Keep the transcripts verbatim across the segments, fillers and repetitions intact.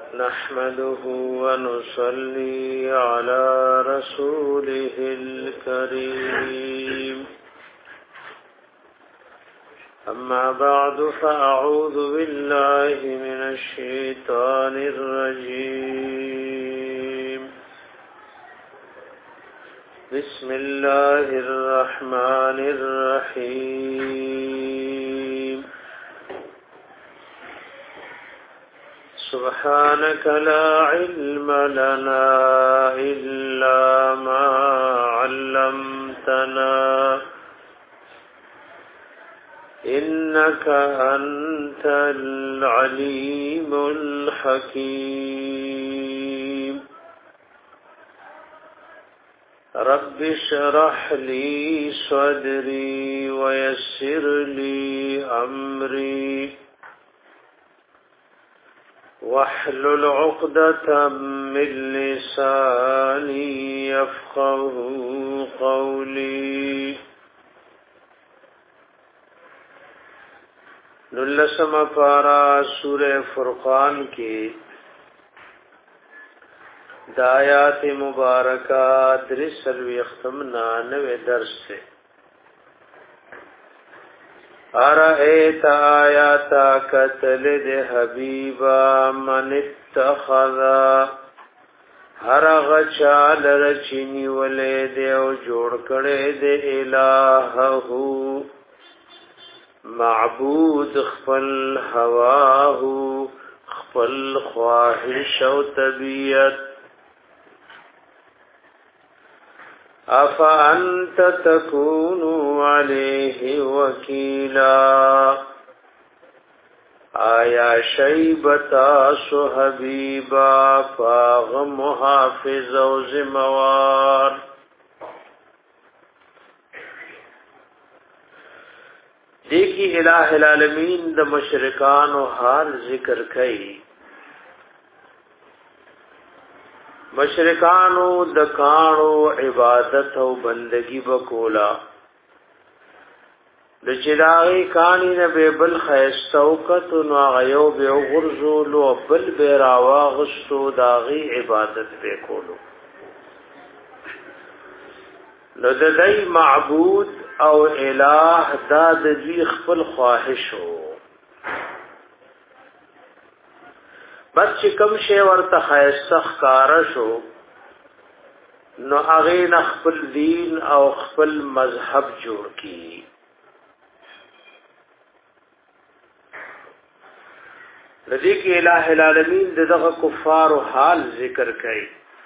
نحمده ونصلي على رسوله الكريم أما بعد فأعوذ بالله من الشيطان الرجيم بسم الله الرحمن الرحيم سبحانك لا علم لنا إلا ما علمتنا إنك أنت العليم الحكيم رب اشرح لي صدري ويسر لي أمري واحلل عقدة من لساني يفقه قولي نلسم پارا سورہ فرقان کی دایات مبارکہ درسل اختمنا نوے درس سے ارأیت آیاتا قتل دے حبیبا من اتخذا ہر غچال رچنی ولے دے او جوڑ کڑے دے الہہو معبود خپل هواه خپل خواهش او طبیعت افا انت تكون عليه وكيلا آیا شیبتا سو حبیبا فاغ محافظ او زموار دیکھی الہ العالمین د مشرکان او حال ذکر کئی مشرکانو د کانو عبادت او بندگی بکولا د چراغی کانی نه به بل خیستوکت نو غیو به غرزولو بل به راواغستو داغي عبادت وکولو نو د دای معبود او الہ دا د دوی خپل خواهشو بس چې کوم شی ورته خیسخ کارشو نو هغه نه خپل دین او خپل مذهب جوړ کی لدی کې الہ العالمین دغه کفار او حال ذکر کړي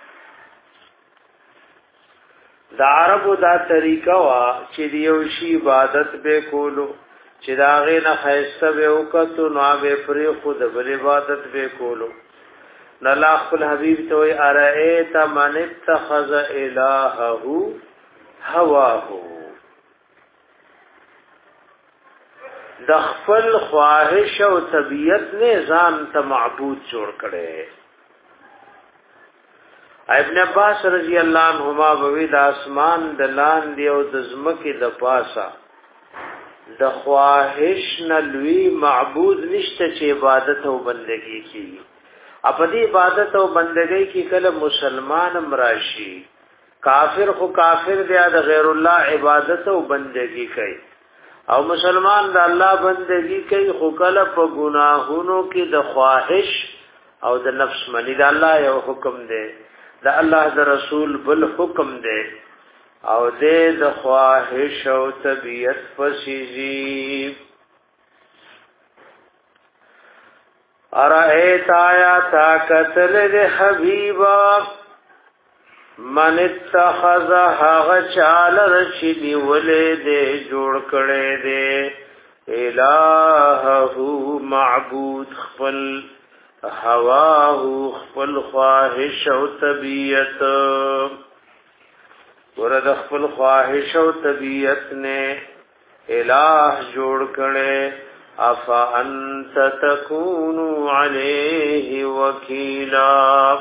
دا عربو دا طریقہ وا چې دیو شی عبادت به کولو چې دا غې نه خیسته به وکړو نو به پرې خود بل عبادت به کولو نه لا خپل حبیب ته وی ارایت من اتخذ الهه هواه د خپل خواهش او طبیعت نه ځان ته معبود جوړ کړي ابن عباس رضی اللہ عنہما بوی د اسمان د لاندې او د زمکه د پاسا د خواهش نلوی معبود نشته چې عبادت او بندگی کی اپدی عبادت او بندگی کی کله مسلمان امراشی کافر خو کافر دی د غیر الله عبادت او بندگی کوي او مسلمان د الله بندگی کوي خو کله په گناهونو کې د خواهش او د نفس منی د الله یو حکم دی دا الله د رسول بل حکم دے او دے د خواهش او طبیعت پسیزی ارائیت آیاتا قتل دے حبیبا من اتخذ حاغ چال رشدی ولے دے جوڑ کڑے دے الہہو معبود خپل هواه خپل خواهش او طبیعت ورته خپل خواهش او طبیعت نے الہ جوړ کړي افا انت تكون عليه وکیلا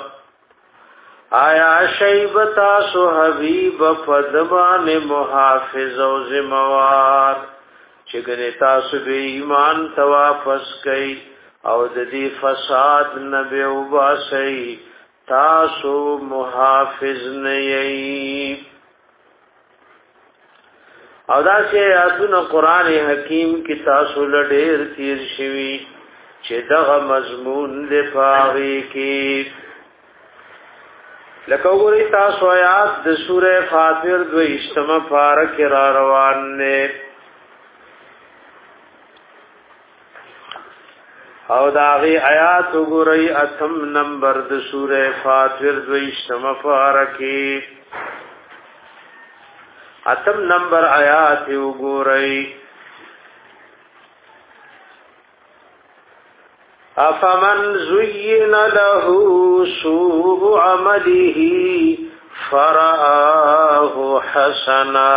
آیا شیبتا سو حبیب فدبان محافظ او ذمہوار چې ګنې تاسو به ایمان ته واپس کئ او د دې فساد نبی وباسي تاسو محافظ نه یی او دا چې آیاتونه قران حکیم کې تاسو لډیر تیر شوي چې دغه مضمون د پاوی کې لکه وګورئ تاسو آیات د سوره فاطر د اجتماع پارک را روان نه او داغي آیات وګورئ اتم نمبر د سوره فاطر د اجتماع پارک اتم نمبر آیات وګورئ افمن زين له سوء عمله فرآه حسنا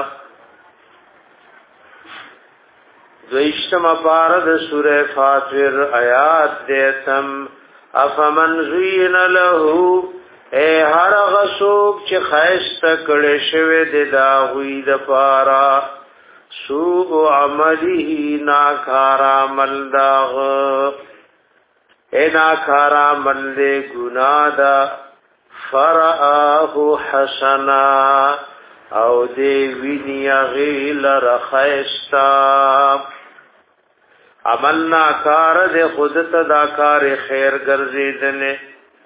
دویشتم پارد سورہ فاطر آیات دیتم افمن زين له اے هر غسوک چې خیسته کړي شوی د داوی د پارا سوء عمله ناکار عمل داغ اے ناکار عمل دے گناہ دا فرآه حسنا او دے وینی غیل رخیستا عمل ناکار دے خودت داکار خیر گرزیدنے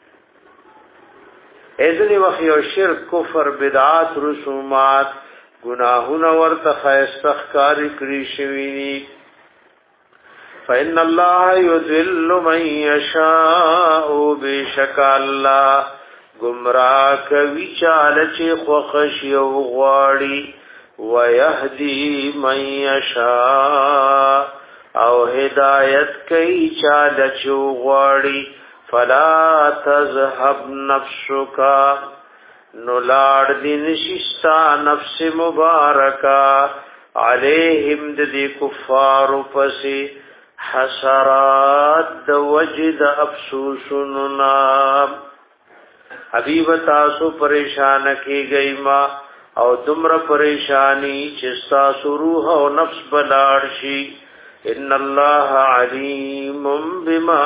اذن وخی و شرک کفر بدعات رسومات گناہون ورت خیستخکاری کری شوینی فإن الله يذل من يشاء بشک الله گمراه کوي چاله چې خوښي او غواړي ويهدي من يشاء او هدایت کوي چاله چې غواړي فلا تذهب نفسك نولاد دین شستا نفس مبارکا علیہم دی کفار پسی حسرات د وجد افسوسنا حبیب تاسو پریشان کی گئی ما او تمر پریشانی چستا روح او نفس بلارشی ان الله علیم بما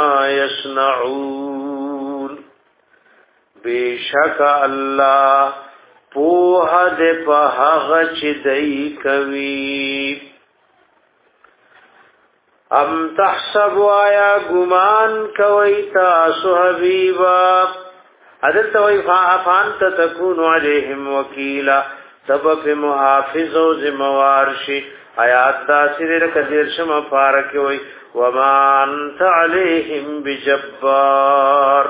یصنعون بیشک الله پوه دې په هغه چې دای کوي ام تحسب آیا گمان کوي تاسو حبیبا حضرت وی فانت تکون علیہم وکیلا سبب محافظ و ذموارشی آیات دا سریر کدیر شما پارکی وی وما انت علیہم بجبار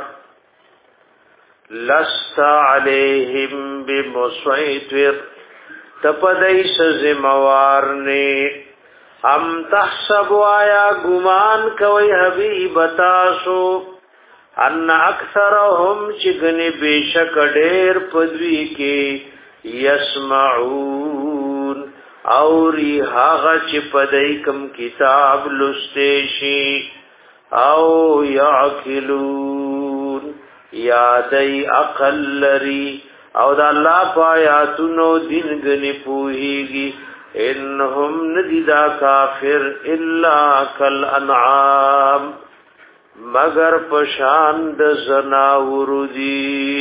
لست علیہم بمسیطر تپدیس ذموارنی ام تحسب آیا گمان کوي حبیب تاسو ان اکثرهم چگنی بیشک ډیر پدوی کې یسمعون اوری هاغه چې پدای کم کتاب لسته شي او یعقلون یادای عقل لري او د الله پایاتونو دین غنی پوهیږي انهم ندیدا کافر الا کل انعام مگر پشان د زناور دی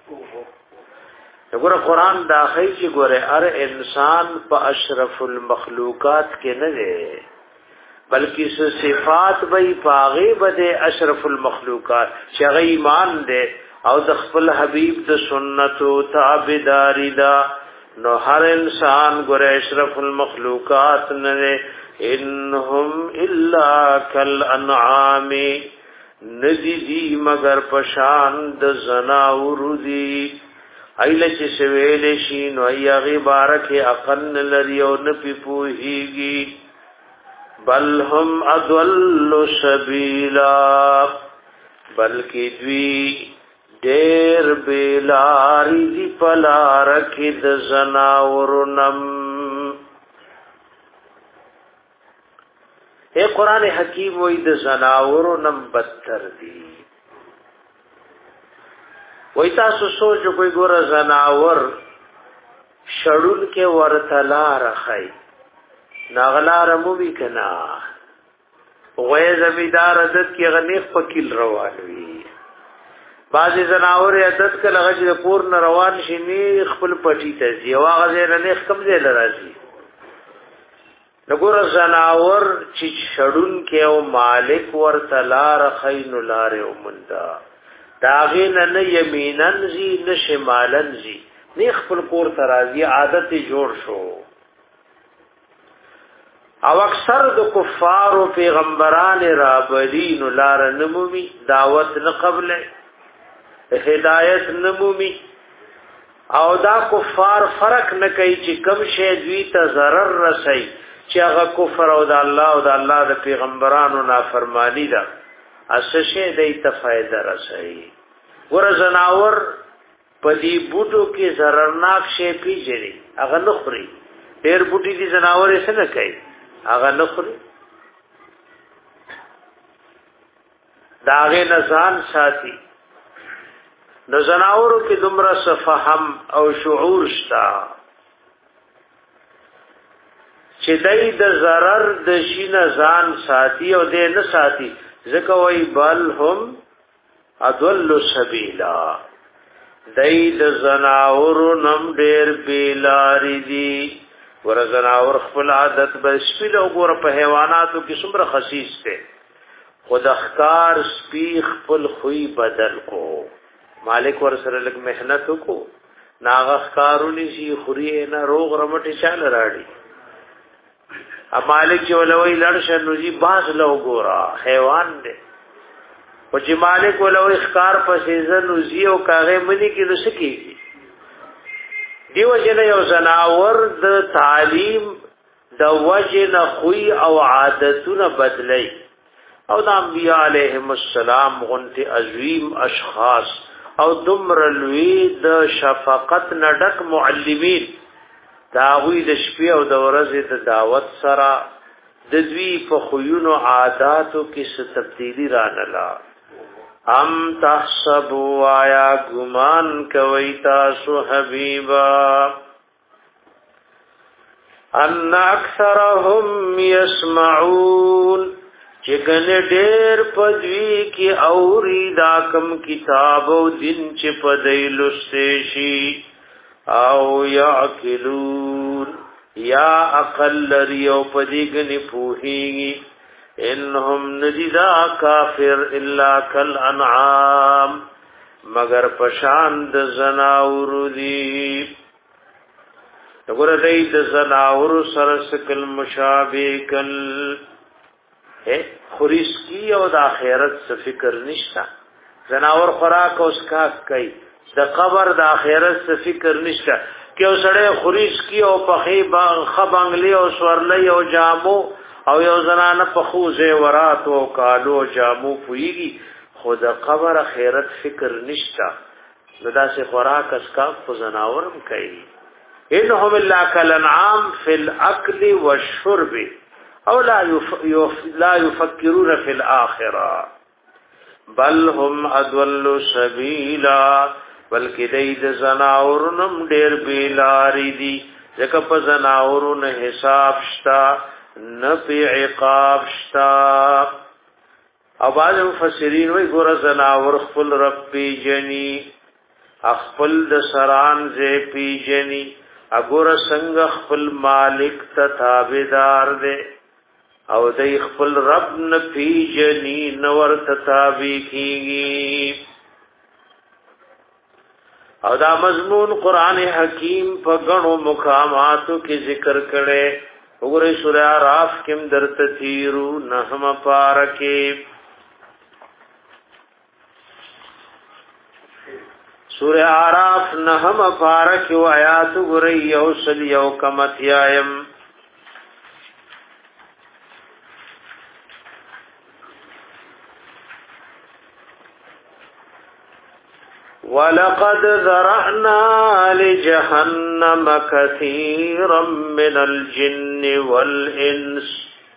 وګوره قران دا خی چې ګوره هر انسان په اشرف المخلوقات کې نه دی بلکې صفات به پاغه بده اشرف المخلوقات چې غي ایمان دی او د خپل حبیب د سنتو تابعداري دا نو هر انسان ګره اشرف المخلوقات نه انهم الا کل انعام ندی مگر پشان د زناور دی ایله چې سویل شي نو ایغه بارک اقن لري او نه پوهیږي بل هم اضل سبیلا بلکې دوی دیر بیلاری دی پلارکی د زناورنم اے قرآن حکیم وی د زناورنم بدتر دی وی تاسو سوچو کوئی گور زناور شڑون کے ورطلا رخی ناغلا رمو بی کنا غوی زمیدار عدد کی غنیخ پکیل روان وی بعضی زناور عدد کله غج د پور نه روان شي نه خپل پټی ته ځي او هغه نه نه کم ځای لراځي نګور زناور چې شړون کې او مالک ورته لار خین لار او مندا داغه نه یمینن زی نه شمالن زی نه خپل کور ته راځي عادت جوړ شو او اکثر د کفار او پیغمبران رابدین لار نمومی دعوت نه قبل هدایت نمومی او دا کفار فرق نه کوي چې کم شی دوی ته ضرر رسي چې هغه کفر او د الله او د الله د پیغمبرانو نافرمانی ده اسشه دې ته فائدہ رسي ور زناور پدی بوټو کې ضررناک شی پیږي هغه نخري ډېر بوټي دي زناور یې څه نه کوي هغه نخري داغه نزان ساتي د زناورو کې دومره صفهم او شعور شتا چې دای د zarar د شي نزان ساتي او د نه ساتي ځکه وای بل هم اضل سبیلا دای د زناورو نم ډیر بیلاری دي ور زناور خپل عادت به سپیل او ګور په حیواناتو کې څومره خصیص ته خود اخکار سپی خپل خوې بدل کو مالک ور سره لګ مهنت کو ناغ اخکارونی شي خوري نه روغ رمټی چال راړي ا مالک چې ولوي لړشه نوځي باز لو ګورا حیوان دی او چې مالک ولوي اخکار په سیزن نوځي او کاغه منی کې لسکی دیو جن یو زناور د تعلیم د وجن خوی او عادتونه بدلی او د انبیاء علیهم السلام غنت عظیم اشخاص او دمر لوی د شفقت نډک معلمین دا غوی د شپې او د ورځې د دعوت سره د دوی په خویونو عادتو کې څه تبدیلی رانلا ام تحسبوا آیا گمان کوي تاسو حبیبا ان اکثرهم يسمعون چې ګنې ډېر پدوی کې اوري دا کم کتاب او دین چې پدې لسته شي او یعقلون یا عقل لري او پدې ګنې پوهیږي انهم نجدا کافر الا کل انعام مگر پشان د زناور دی وګوره دې د زناور سره سکل مشابه کل اے خریس کی او د اخرت څخه فکر نشتا زناور خوراک اوس کا کوي د قبر د اخرت څخه فکر نشتا کې اوسړه خریس کی او په خي خبنګلی او سورلې او جامو او یو زنانه په خوځه ورات او کالو جامو پویږي خود قبر خیرت فکر نشتا لدا سے خوراک اسکا خو زناورم کوي انهم الا كالانعام في الاكل والشرب او لا يف... يف... لا يفكرون في الاخره بل هم اضل سبيلا بلکې دې زناورنم ډېر بیلاری دي ځکه په زناورونو حساب شتا نه پی عقاب شتا او بعض مفسرین وی ګور زناور خپل رب پی جنی خپل د سران زی پی جنی اګور څنګه خپل مالک ته تابعدار دی او د خپل رب نه پی جنی نور ته تابع کیږي او دا مضمون قران حکیم په غنو مقاماتو کې ذکر کړي وګورئ سورہ اعراف کې درته تیرو نهم پارکه سورہ اعراف نهم پارکه او آیات وګورئ یو سل یو کمتیایم وَلَقَدْ ذَرَأْنَا لِجَهَنَّمَ كَثِيرًا مِنَ الْجِنِّ وَالْإِنسِ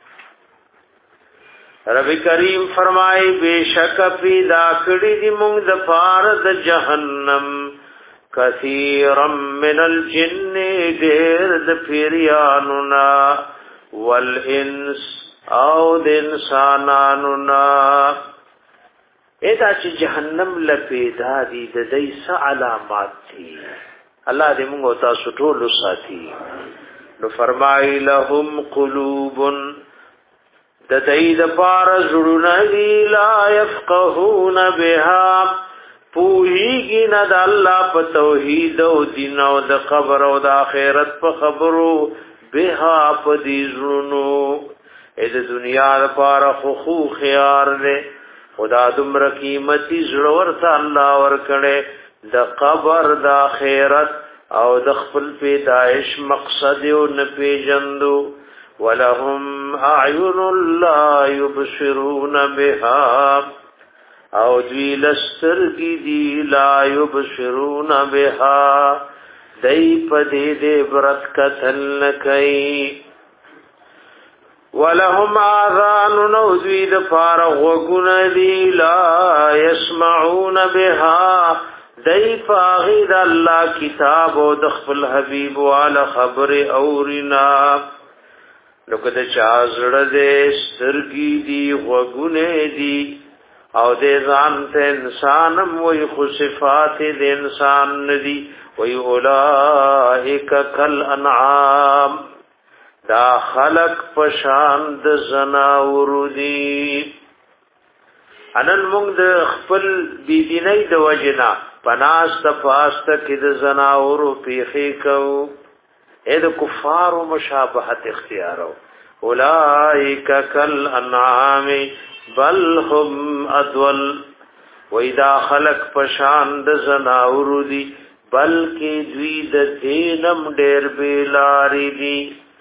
رب کریم فرمائے بے شک پیدا کړي دي موږ د پار د جهنم كثيرا من الجن ډېر د پیریانو نا والانس او د انسانانو نا ادا چې جهنم لپیدا دي د دې س علامات دي الله دې موږ تاسو ټول ساتي نو فرمای لهم قلوب د دې د پار زړونه دی لا يفقهون بها پوهیږي نه د الله په توحید او دین او د قبر او د آخرت په خبرو بها په دې زړونو اې د دنیا لپاره خو خو خيار نه خدا دمر قیمتي زړه ورته الله ورکړي د قبر د آخرت او د خپل پیدائش مقصد او نه پیجندو ولهم اعین لا يبصرون بها او دوی لسترګي دی لا يبصرون بها دای په دې دې برت کتل کوي ولهم آذان نوذی د فارغ وغن دی لا يسمعون بها دای فاغید الله کتاب او د خپل حبیب والا خبر اورینا نو کده چا زړه دې سترګي دی وغن دی او دې ځان ته انسانم وي خو صفات دې انسان ندي وي اولائک کل انعام دا خلق پشان د زناور دي انن موږ د خپل بيدینۍ د وجنا پناست پاست کې د زناور پیخي کو اې د کفار او مشابهت اختیارو اولائک کل انعام بل هم ادول وېدا خلق پشان د زناور دي بلکې دوی د دینم ډېر بیلاری دي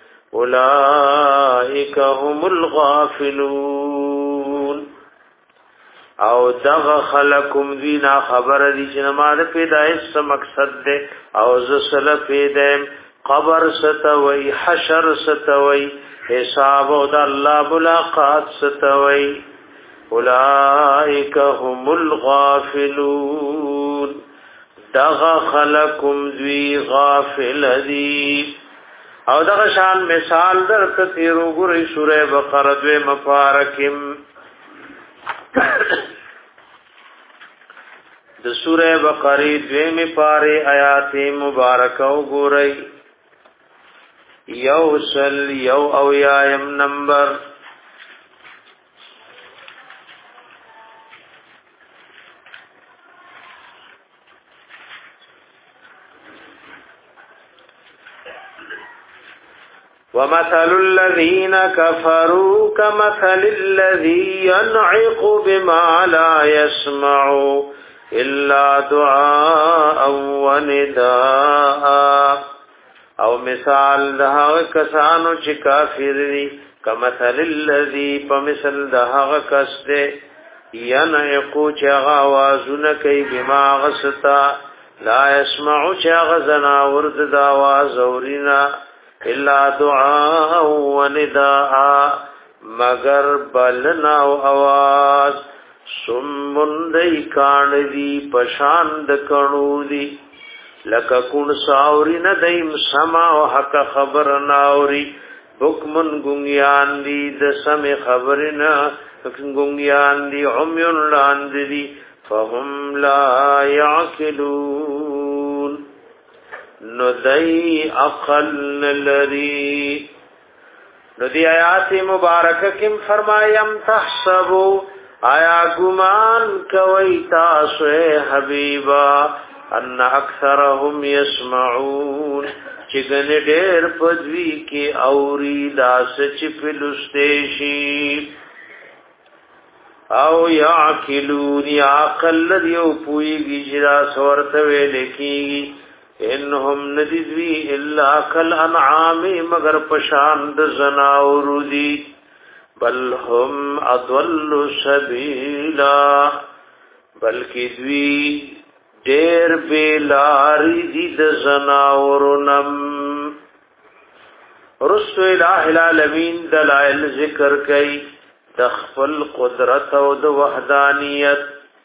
اولائک هم الغافلون او دغ خلقم دینا خبر دی چې نماز پیدایش څه مقصد ده او زسل پیدایم قبر ستوي حشر ستوي حساب او د الله ملاقات ستوي اولائک هم الغافلون دغ خلقم دی غافل دی او دغه شان مثال در تیرو ګورې سوره بقره د مفارکم د سوره بقره د مفاره آیات مبارکه وګورئ یو سل یو او یایم نمبر ومثل الذين كفروا كمثل الذي ينعق بما لا يسمع إلا دعاء ونداء او مثال دهغه کسانو چې کافر دي کمثل الذي بمثل دهغه کس دي ينعق چې आवाजونه کوي بما غستا لا يسمع چې غزنا ورد د आवाज اورینا الا دعاء و نداء مگر بلنا او आवाज سمون دای کان دی پشاند کڼو دی لک کون ساوری نه دیم سما او حق خبر ناوري حکمن ګنګیان دی د سم خبرنا ګنګیان دی عميون لاند دی فهم لا يعقلون نو دای عقل لری نو دی آیات مبارکه کم فرمایم تحسبو آیا گمان کوي تاسو حبیبا ان اکثرهم يسمعون چې ګنې ډېر پدوی کې اوري داس چې پلوستېشي او یعقلون عقل یو پویږي چې دا سورته ویل کېږي انهم ندذوی الا کل انعام مگر پشان د زناور دي بل هم اضل سبیلا بلکې دوی ډېر بیلاری دي د زناورنم رسول الله العالمین دلائل ذکر کوي د خپل قدرت او د وحدانیت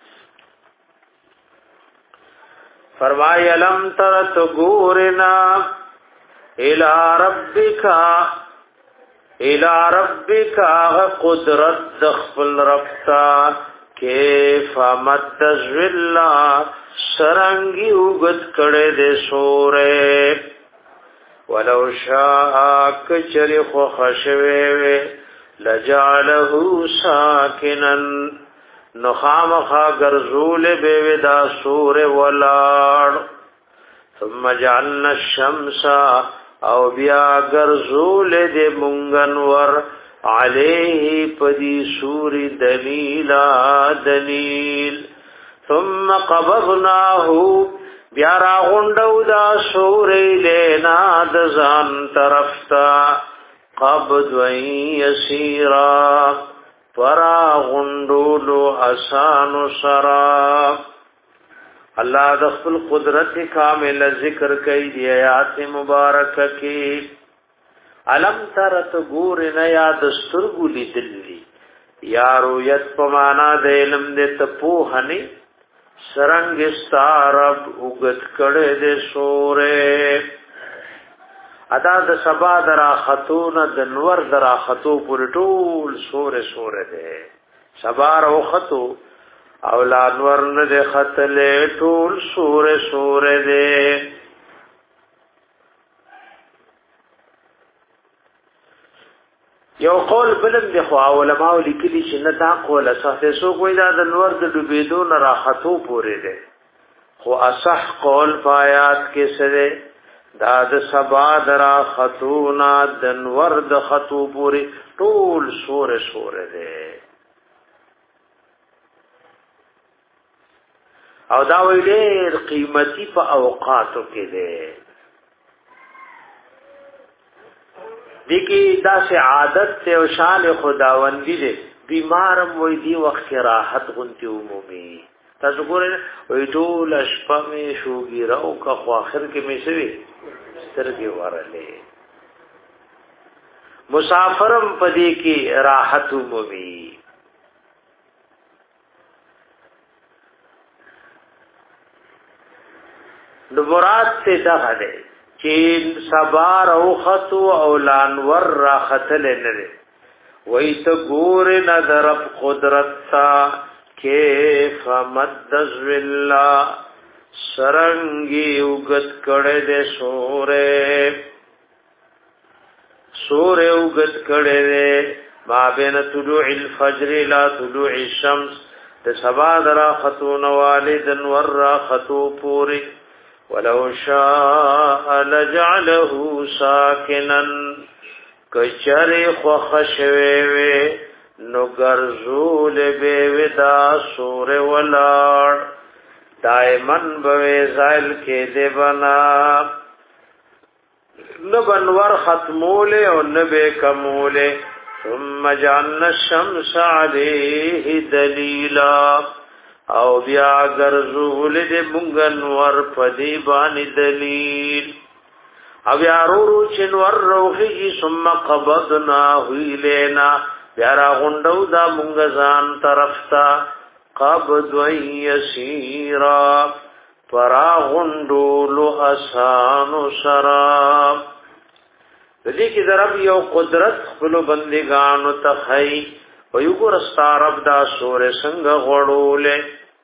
فرمای لم تر تغورنا الى ربک الى ربک آغا قدرت دخل ربتا کیف متزولا سرنگی اگت کڑے دے سورے ولو شاء کچری خو خشوے لجعله ساکنا نخامخا گرزول بیودا سور ولار ثم جعلنا الشمس او بیا گرزول دے منگنور علیه پدی سوری دلیلا دلیل ثم قبضناه بیا را غندو دا سوری لینا دزان طرفتا قبض وی یسیرا پرا غندولو اسانو سرا اللہ دخل قدرت کامل ذکر کئی دی آیات مبارک کی علم ترت گور نیا دسترگو لی دلی یا رویت پمانا دے علم دے تپوہنی سرنگ استارب اگت کڑے دے سورے ادا د سبا درا خطون د نور درا خطو پر ټول سورے سورے دے سبا رو خطو اولا نور نه دے خطلې ټول سورے سورے دے یو قول بلم دی خو علماء لیکلی چې نه دا قول اساس سو کوئی دا د نور د ډوبېدو نه راحتو پورې ده خو اصح قول پایات کې سره دا د سبا درا خطونا د نور د خطو پورې ټول سورې سورې ده او دا ویلې قیمتي په اوقاتو کې ده دیکی دا سے عادت تے او شان خداوندی دے بیمارم وی دی وقت راحت غنتی عمومی تاسو ګورئ وی ټول شپه می شوګی راو کا خو اخر کې می سوي سترګې ورلې مسافرم پدې کې راحت عمومی نو مراد ته دا ده چین سبار او خطو او لانور را خطل نره ویت گور ندرب قدرت تا کیف مدزو اللہ سرنگی اگت کڑے دے سورے سورے اگت کڑے دے ما بین طلوع الفجر لا طلوع الشمس دے سبا درا خطو نوالد انور را خطو پوری ولو شاء لجعله ساکنا کچری خو خشوی نو گرزول بیوی دا سور ولار دائمن بوی زائل کے دے بنا نبنور ختمولے و نبے کمولے ثم جعلنا الشمس علیہ دلیلا او بیا گرزول دے منگن ور پدی بانی دلیل او بیا رو رو چنور روخی ثم قبضنا ہوئی لینا بیا را غندو دا منگزان طرفتا قبض وی یسیرا پرا غندولو اسانو سرا دی کی ضرب یو قدرت خپلو بندگانو تخی ویگو رستا رب دا سور سنگ غڑولے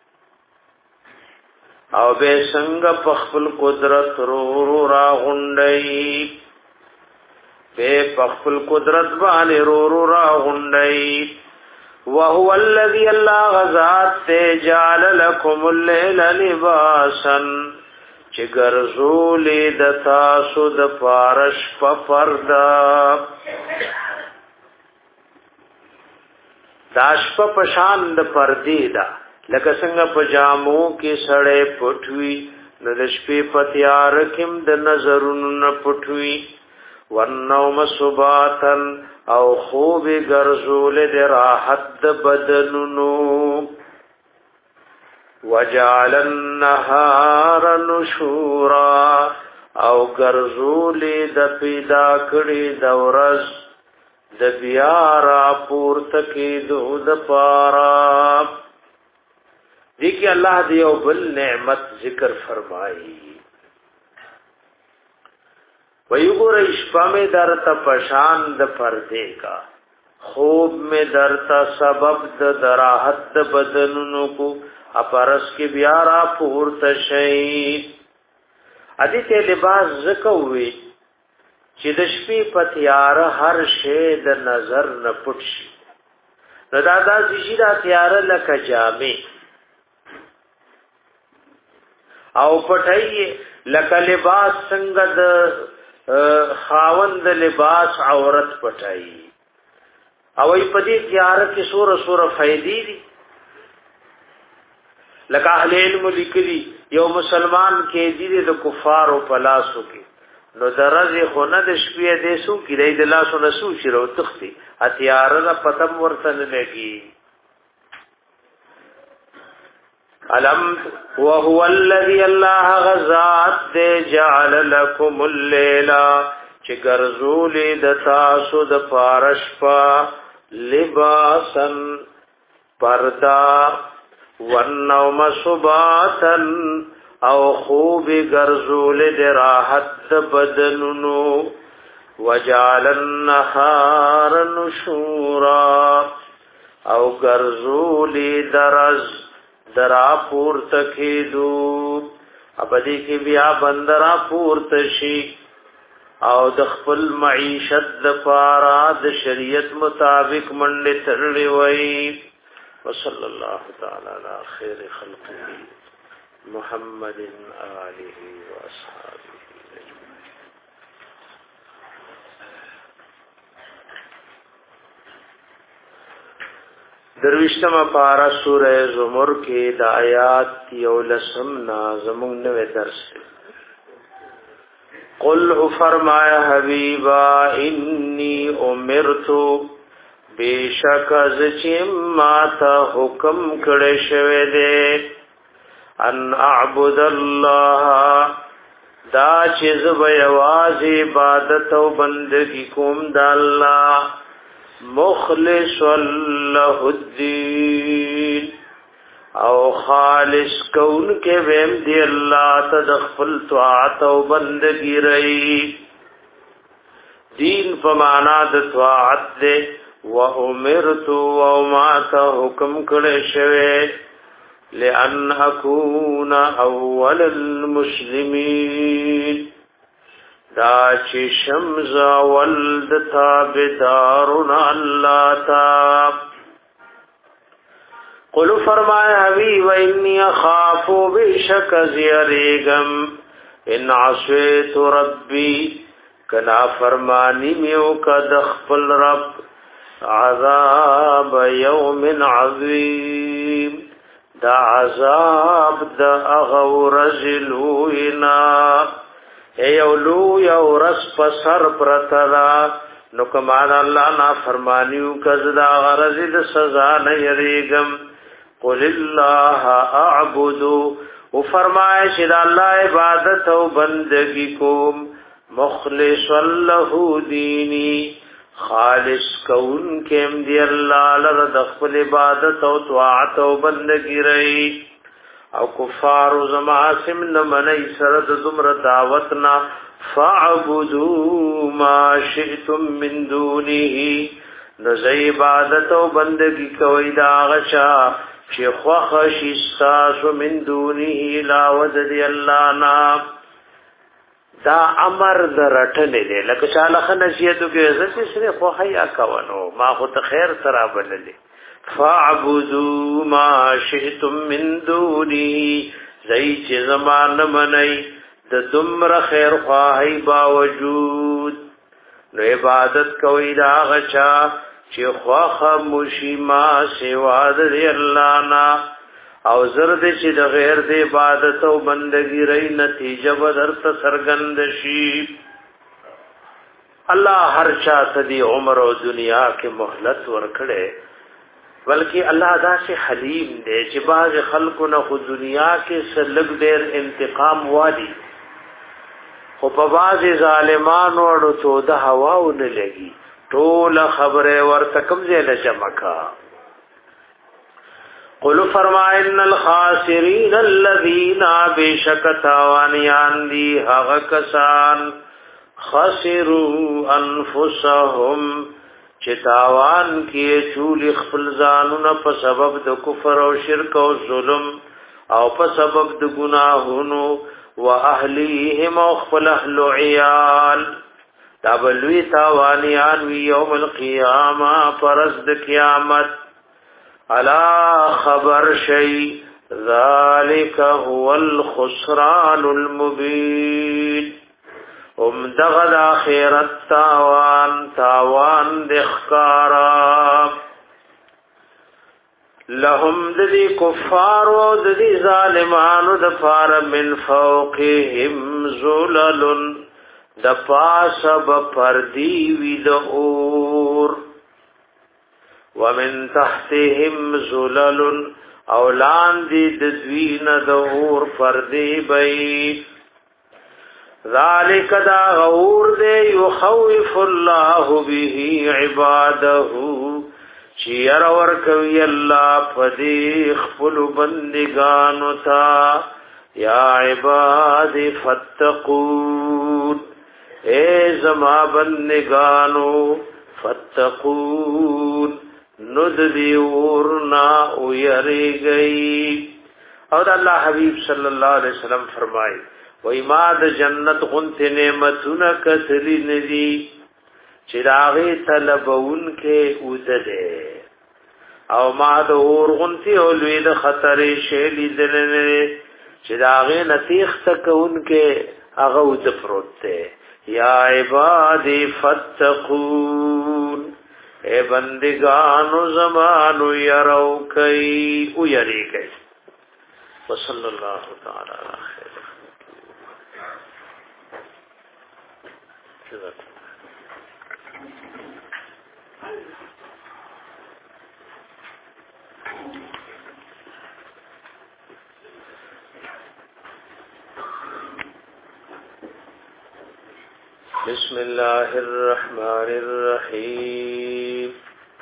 او بے سنگ پخپل قدرت رو رو را غنڈئی بے پخپل قدرت بانی رو رو را غنڈئی وهو الذي اللہ غزات تے جعل لکم اللیل لباسا چگرزولی دتا سد پارش پپردا داش په پشان د پردی دا لکه څنګه پجامو کې سړې پټوي د شپې پتیار کېم د نظرونو نه پټوي ونوم سباتن او خوب ګرځول د راحت د بدنونو وجعل النهار نشورا او ګرځول د پیدا کړي د ورځ د بیا را پورته کېدو د پارا دی کی الله دی او بل نعمت ذکر فرمایي ویګور شپه می درته پشان د پردې کا خوب می درته سبب د دراحت د بدنونو کو اپرس کی بیا را پورته شي ادي ته لباس زکوي چې د شپې پتیار هر شی د نظر نه پټ شي نو دا دا شي دا تیار لکه جامې او پټای لکه لباس څنګه د خاوند لباس عورت پټای او ای پدې تیار کې سور سور فائدې دي لکه اهل علم لیکلي یو مسلمان کې دي د کفار او پلاسو کې نو درځي خو نه د شپې د سو کې د لاسو نسو شرو تختی اتیار نه پتم ورته نه لګي علم وهو الذي الله غزات جعل لكم الليل چې ګرځولې د تاسو د فارش پا لباسن پردا والنوم سباتن او خوب گرزول د راحت بدنونو وجعل النهار نشورا او گرزول درز درا پورت کېدو ابدی کې بیا بندرا پورت شي او د خپل معیشت د پارا د شریعت مطابق منډه تړلې وای وصلی الله تعالی علی خیر خلقه محمد آله و اصحابه درویشتما پارا سورہ زمر کې د آیات یو لسم نازمون نوے درس قل فرمایا حبیبا انی امرتو بیشک از چې ما ته حکم کړی شوی دی ان اعبد الله دا چې زه به یوازې عبادت او بندګي کوم د الله مخلص له الدین او خالص کون کې ویم دی الله ته د خپل طاعت او بندګي رہی دین په معنا د طاعت دی و امرت و ما ته حکم کړی شوی لئن اكون اول المسلمین دا چې شمز ولد تابدارون الله تا قل فرمایا حبیب انی اخاف بشک زیریگم ان عصیت ربی کنا فرمانی میو کد خپل رب عذاب یوم عظیم دا عذاب دا اغورزلوینا ایولو یو رس پسر پرتلا نو کمان اللہ نا فرمانیو کزدا غرزد سزا نیریگم قل اللہ اعبدو و فرمائش دا اللہ عبادت و بندگی کوم مخلص اللہ دینی خالص کون کم دی اللہ لرد اخفل عبادت و طاعت و بندگی رئی او کفار زماسم نمنی سرد زمر دعوتنا فعبدو ما شئتم من دونه نزی عبادت و بندگی کوئی داغشا چی خوخش استاسو من دونه لاود دی اللہ نام دا امر در رټلې دي لکه چاله خنسیتو کې عزت سره خو حیا کوونو ما خو ته خیر سره بللې فاعبدوا ما شئتم من دوني زئی چې زمان منئ د دمر خیر خواهی باوجود نو عبادت کوي دا غچا چې خواخه مشیما سوا د الله نا او زرد چې د غیر د عبادت او بندګی رہی نتیجه بدرت سرګند شي الله هر چا ته دی عمر او دنیا کې مهلت ورکړي بلکې الله دا سي حلیم دی چې باز خلکو نه خو دنیا کې سلګ ډیر انتقام وادي خو په باز ظالمانو اړو ته د هواونه لګي ټول خبره ورته کوم ځای له جمعکا قل فرمائن الخاسرین الذین بشک تاوانیان دی هغه کسان خسروا انفسهم چتاوان کې چول خپل ځانونه په سبب د کفر او شرک او ظلم او په سبب د ګناهونو واهلیهم او خپل اهل عیال دا بلوی تاوانیان وی یوم القیامه پرز د قیامت الا خبر شی ذالک هو الخسران المبین ام دغد آخرت تاوان تاوان دخکارا لهم ددی کفار و ددی ظالمان دفار من فوقهم زلل دپاس بپردی وید اور ومن تحتهم زلل اولان دی ددوین دور پردی بید ذالک دا غور دے یخوف اللہ به عباده چیر ورکوی اللہ پدی خپل بندگانو تا یا عباد فتقون اے زما بندگانو فتقون ند دی ورنا اویری گئی اور اللہ حبیب صلی اللہ علیہ وسلم فرمائی وی ما د جنت غنت نعمتونه کتلی ندی چراغی طلبون کې اوزده او ما د اور غنتی اولوی د خطر شیلی دلنه چراغی نتیخ تکون کې اغا اوز پروت یا عبادی فتقون اے بندگانو زمانو یرو کئی او یری کئی وصل اللہ تعالی علی خیر بسم الله الرحمن الرحيم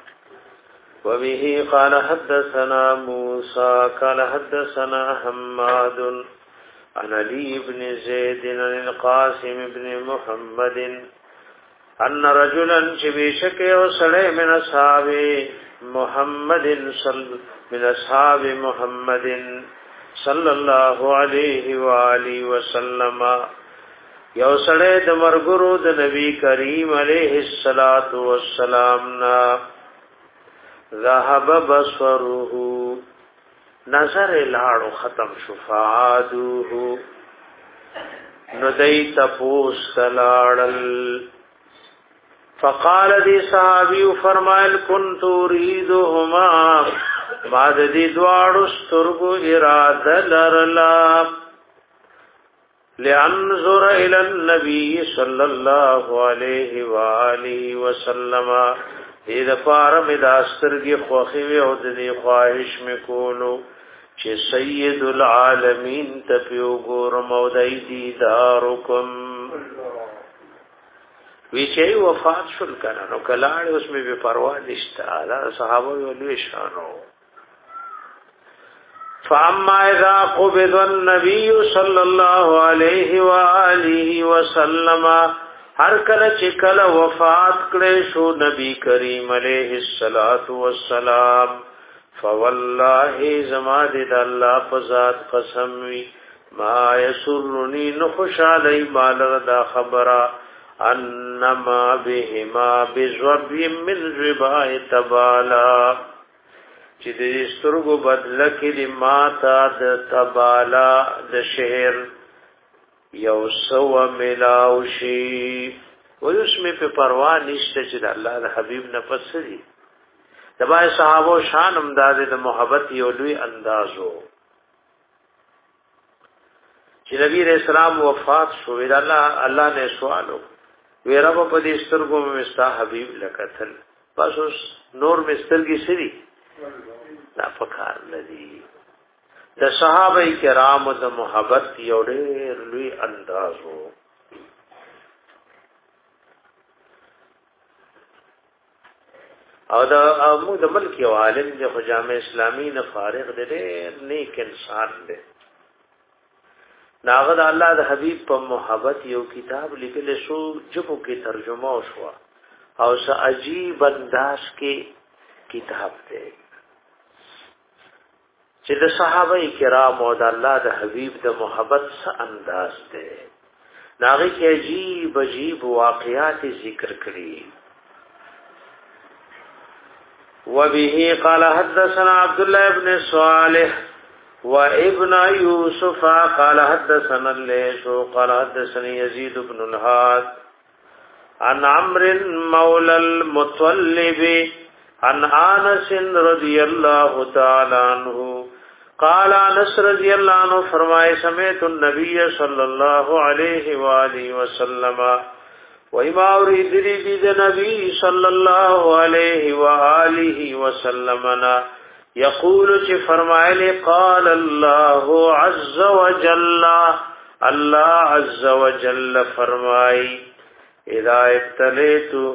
وبه قال حدثنا موسى قال حدثنا حماد عن علي بن زيد عن القاسم بن محمد ان رجلا شبيشك وسلم من اصحاب محمد صلى من اصحاب محمد صلى الله عليه واله وسلم یو سړی د مرګرو د نبی کریم علیه الصلاۃ والسلام نا ذهب بصره نظر لاړو ختم شفاعته نو دای تپوس کلاړل فقال دی صحابی فرمایل كنت اريدهما بعد دی دواړو سترګو اراده لرلا لانظر الى النبي صلى الله عليه واله وسلم اذا فارم داسترګي خوخي او د خواهش میکولو چې سید العالمین تپیو ګور مودای دیدارکم وی چې وفات شول کنه نو کلاړ اوس می به پروا نشته دا صحابه ولوي شانو فاما اذا قبض النبي صلى الله عليه واله وسلم هر کله چې کله وفات کړي شو نبی کریم علیه الصلاۃ والسلام فوالله زماد د الله په ذات قسم وی ما يسرني نخشالي مال دا خبره انما بهما بذوب من ربا تبالا چې د سترګو بدل کې د ماتا د تبالا د شهر یو سو ملاوشي ویس می په پروا نشته چې د الله د حبیب نه پسري د بای صحابه شان امداد د محبت یو لوی اندازو چې نبی رسول الله وفات شو د الله الله نه سوالو وی رب په دې سترګو مې مستا حبیب لکتل پس اوس نور مسترګي سری لا فکر ندی د صحابه کرام د محبت یو ډېر لوی اندازو او دا امو د ملک یو عالم د جامع اسلامی نه فارغ دی ډېر نیک انسان دی ناغد الله د حبیب په محبت یو کتاب لیکل شو جبو کې ترجمه شو او س عجیب انداز کې کتاب دی چې د صحابه کرام او د الله د حبیب د محبت څخه انداز دی ناغي کې عجیب عجیب واقعات ذکر کړي وبه قال حدثنا عبد الله بن صالح وابن يوسف قال حدثنا الليث قال حدثني يزيد بن الهاد عن عمرو مولى المطلب عن انس رضي الله تعالى عنه قال انس رضي الله عنه فرمائے سمعت النبي صلى الله عليه واله وسلم وما اريد بي النبي صلى الله عليه واله وسلم يقول چې فرمایلی قال الله عز وجل الله عز وجل فرمای اذا ابتلیته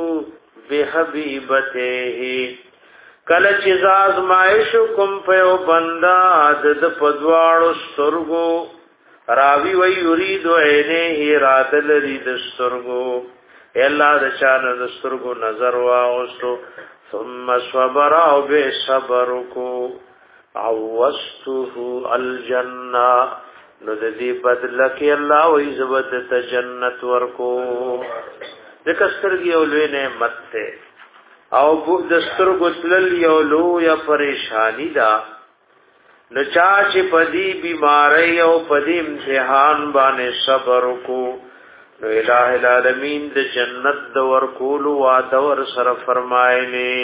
بحبیبته کله چې آزمائش کوم په بندا د پدواړو سترګو راوی وی یرید عینه اراده لري د سترګو الله د شان د سترګو نظر واوستو ثم صبر او به صبر کو عوسته الجنه نو د دې بدله کې الله وې زبد ته جنت ورکو د کسترګي او لوی نعمت ته او بو د سترګو تلل یو لو یا پریشانی دا نو چا چې پدی بیماری او پدی امتحان باندې صبر کو نو الہ العالمین د جنت د ورکول او د ور سره فرمایلی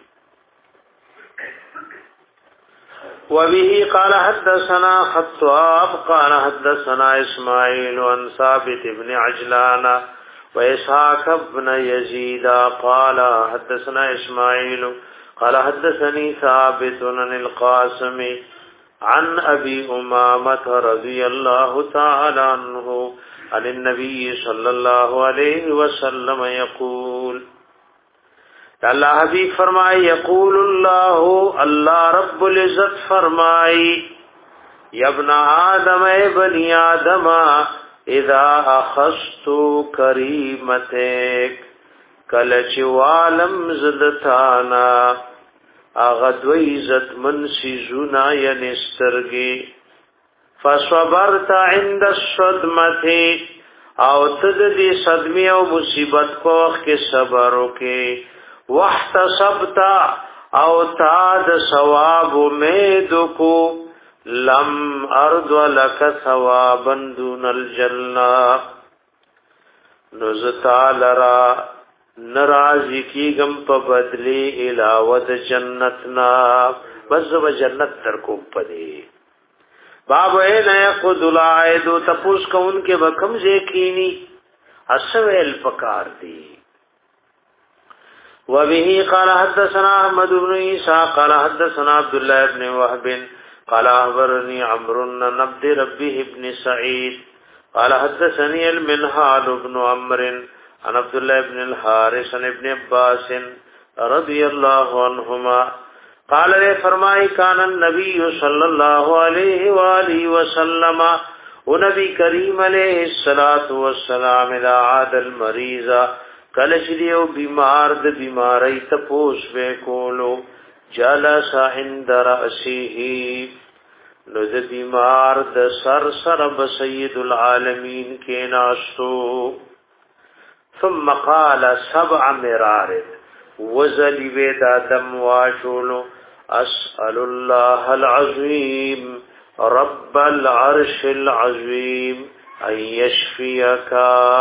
وبه قال حدثنا خطاب قال حدثنا اسماعيل عن ثابت بن عجلان وإسحاق بن يزيد قال حدثنا اسماعيل قال حدثني ثابت عن القاسم عن ابي امامه رضي الله تعالى عنه عن النبي صلى الله عليه وسلم يقول اللہ حبیب فرمائے یقول اللہ اللہ رب العزت فرمائی یا ابن آدم اے بنی آدم اذا اخذت کریمتک کلچ والم زدتانا اغدو عزت من سیزونا ینسترگی فصبرت عند الصدمه او تددی صدمی او مصیبت کو کے صبرو کے واحتسبت او تاد ثواب امید کو لم ارض لك ثوابا دون الجنہ نزتا لرا نرازی کی گم پا بدلی علاوت جنتنا بس و جنت ترکو پدی باب اے نیا خود العائدو تپوس کا ان کے بکم زیکینی اسویل پکار دی وبه قال حدثنا احمد بن عيسى قال حدثنا عبد الله بن وهب قال اخبرني عمرو بن عبد ربه بن سعيد قال حدثني المنهال بن عمرو عن عبد الله بن الحارث عن ابن عباس رضي الله عنهما قال نے فرمائی کان النبی صلی اللہ علیہ وآلہ وسلم و نبی کریم علیہ الصلوۃ والسلام اذا عاد المریض کله چې یو بیمار د بیماری تپوس وکولو جلس عند رأسه نو د بیمار د سر سر بسید العالمین کې ناشتو ثم قال سبع مرار وزلی ودا دم واشولو اسأل الله العظیم رب العرش العظیم ان یشفیک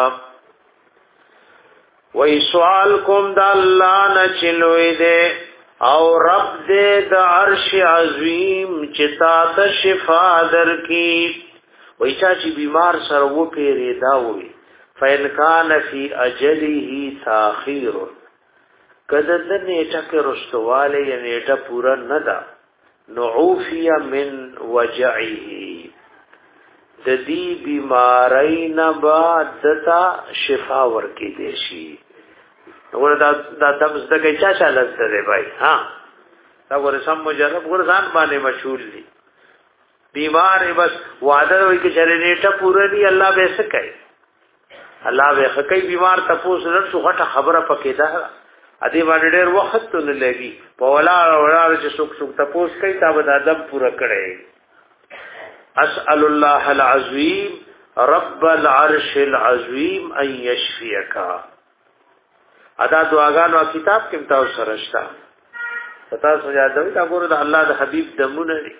وی سوال کوم د الله نه چلوې دې او رب دې د عرش عظیم چې تا ته شفا درکې وی چې بیمار سره و پیری دا وي فإن كان في اجله تاخير کده د نیټه کې رستواله یا نیټه پورا نه ده نعوفیا من وجعه د دې بیماری نه بعد دتا شفا ورکې دي شي وګوره دا دا تاسو د کې چا چا لسته دی بھائی ها دا وګوره سم مجرب وګوره ځان باندې مشهور دي بیمار بس وعده وي کې جنریټر پوره دی الله به څه کوي الله به خکې بیمار تاسو نن څو غټه خبره پکې ده ادي باندې ډېر وخت نه لګي په ولا ولا چې څوک څوک تاسو کوي تا به ادب پوره کړي اسال الله العظیم رب العرش العظیم ان یشفیک ادا دعاګانو کتاب کې تاسو سره شته پتا سجادوي دا ګوره د الله د حبيب دمونه دي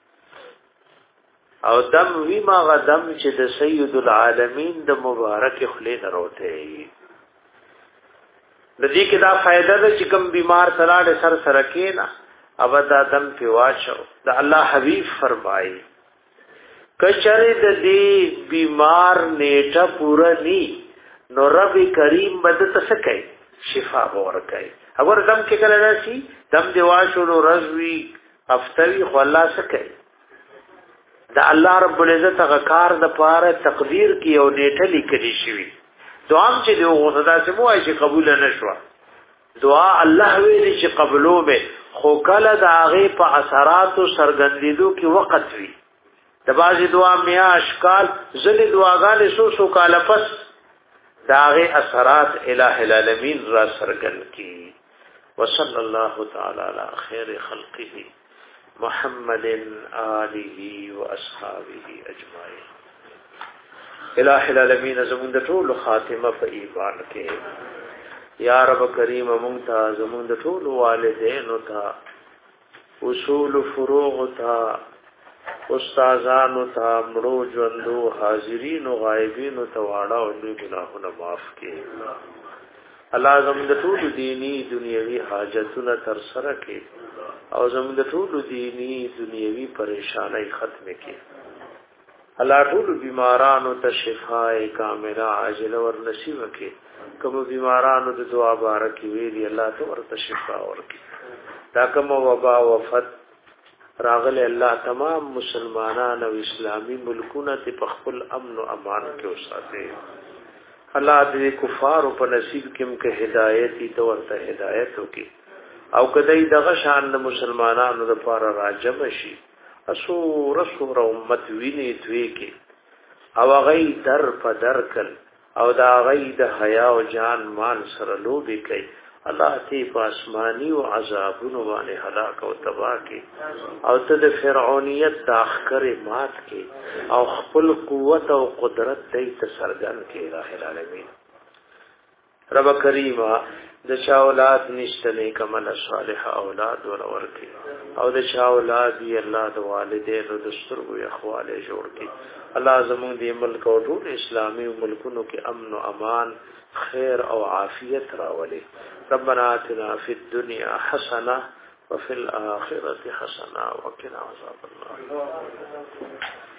او دم وی ما غدم چې د سید العالمین د مبارک خلی دروته د دې کې دا فائدہ ده چې کوم بیمار سره د سر سره کېنا ابدا دم په واچو د الله حبيب فرمایي کچره د دې بیمار نیټه پورا ني نو رب کریم مدد سکے شفا ورکړي اگر دم کې کله راشي دم دی واشو نو رزوي افتوي خو الله سکے دا الله رب العزت غکار د پاره تقدیر کی او نیټه لیکلی شوی دعا چې دی غوښدا چې مو ايشي قبول نه شو دعا الله ویلي چې قبولو به خو کله د هغه په اثرات او سرګندیدو کې وخت وي د بازي دعا میا اشکال زل دعاګانې سو سو کاله پس داغه اثرات الہ العالمین را سرګن کی وصلی الله تعالی علی خیر خلقه محمد آله واصحابه اجمعین الہ العالمین زمون د ټول خاتمه په ایمان کې یا رب کریم مونږ ته زمون د ټول والدین او ته اصول فروغ ته استادانو ته مړو ژوندو حاضرین او غایبین ته واړه او لوی ګناهونه معاف کړي الله زموږ د ټول دینی دنیوي حاجتونه تر سره کړي او زموږ د ټول دینی دنیوي پریشانای ختم کړي الله ټول بیمارانو ته شفای کامله عاجله ور نصیب کړي کوم بیمارانو د دعا بارک ویلي الله ته ورته شفا ورکړي دا کوم وبا وفات راغله الله تمام مسلمانان او اسلامی ملکونه ته په خپل امن او امان کې اوساته الله دې کفار په نصیب کې مکه هدایت ته ورته هدایت وکي او کدی دغه شان مسلمانانو لپاره راجم شي اسو رسول امت ویني دوی کې او غي در په در کل او دا غي د حیا او جان مان سره لوبي کوي الله تی په آسمانی او عذابونو باندې هلاک او تباہ کی او ته د فرعونیت داخکر مات کی او خپل قوت او قدرت دې تسرګن کی الہ العالمین رب کریم د چا اولاد نشته نه کمل صالح اولاد ور کی او د چا اولاد دی الله د والدینو د سترګو اخواله جوړ کی الله زموږ د ملک او ټول اسلامي ملکونو کې امن او امان خیر او عافیت راولي ربنا آتنا في الدنيا حسنة وفي الآخرة حسنة وقنا عذاب النار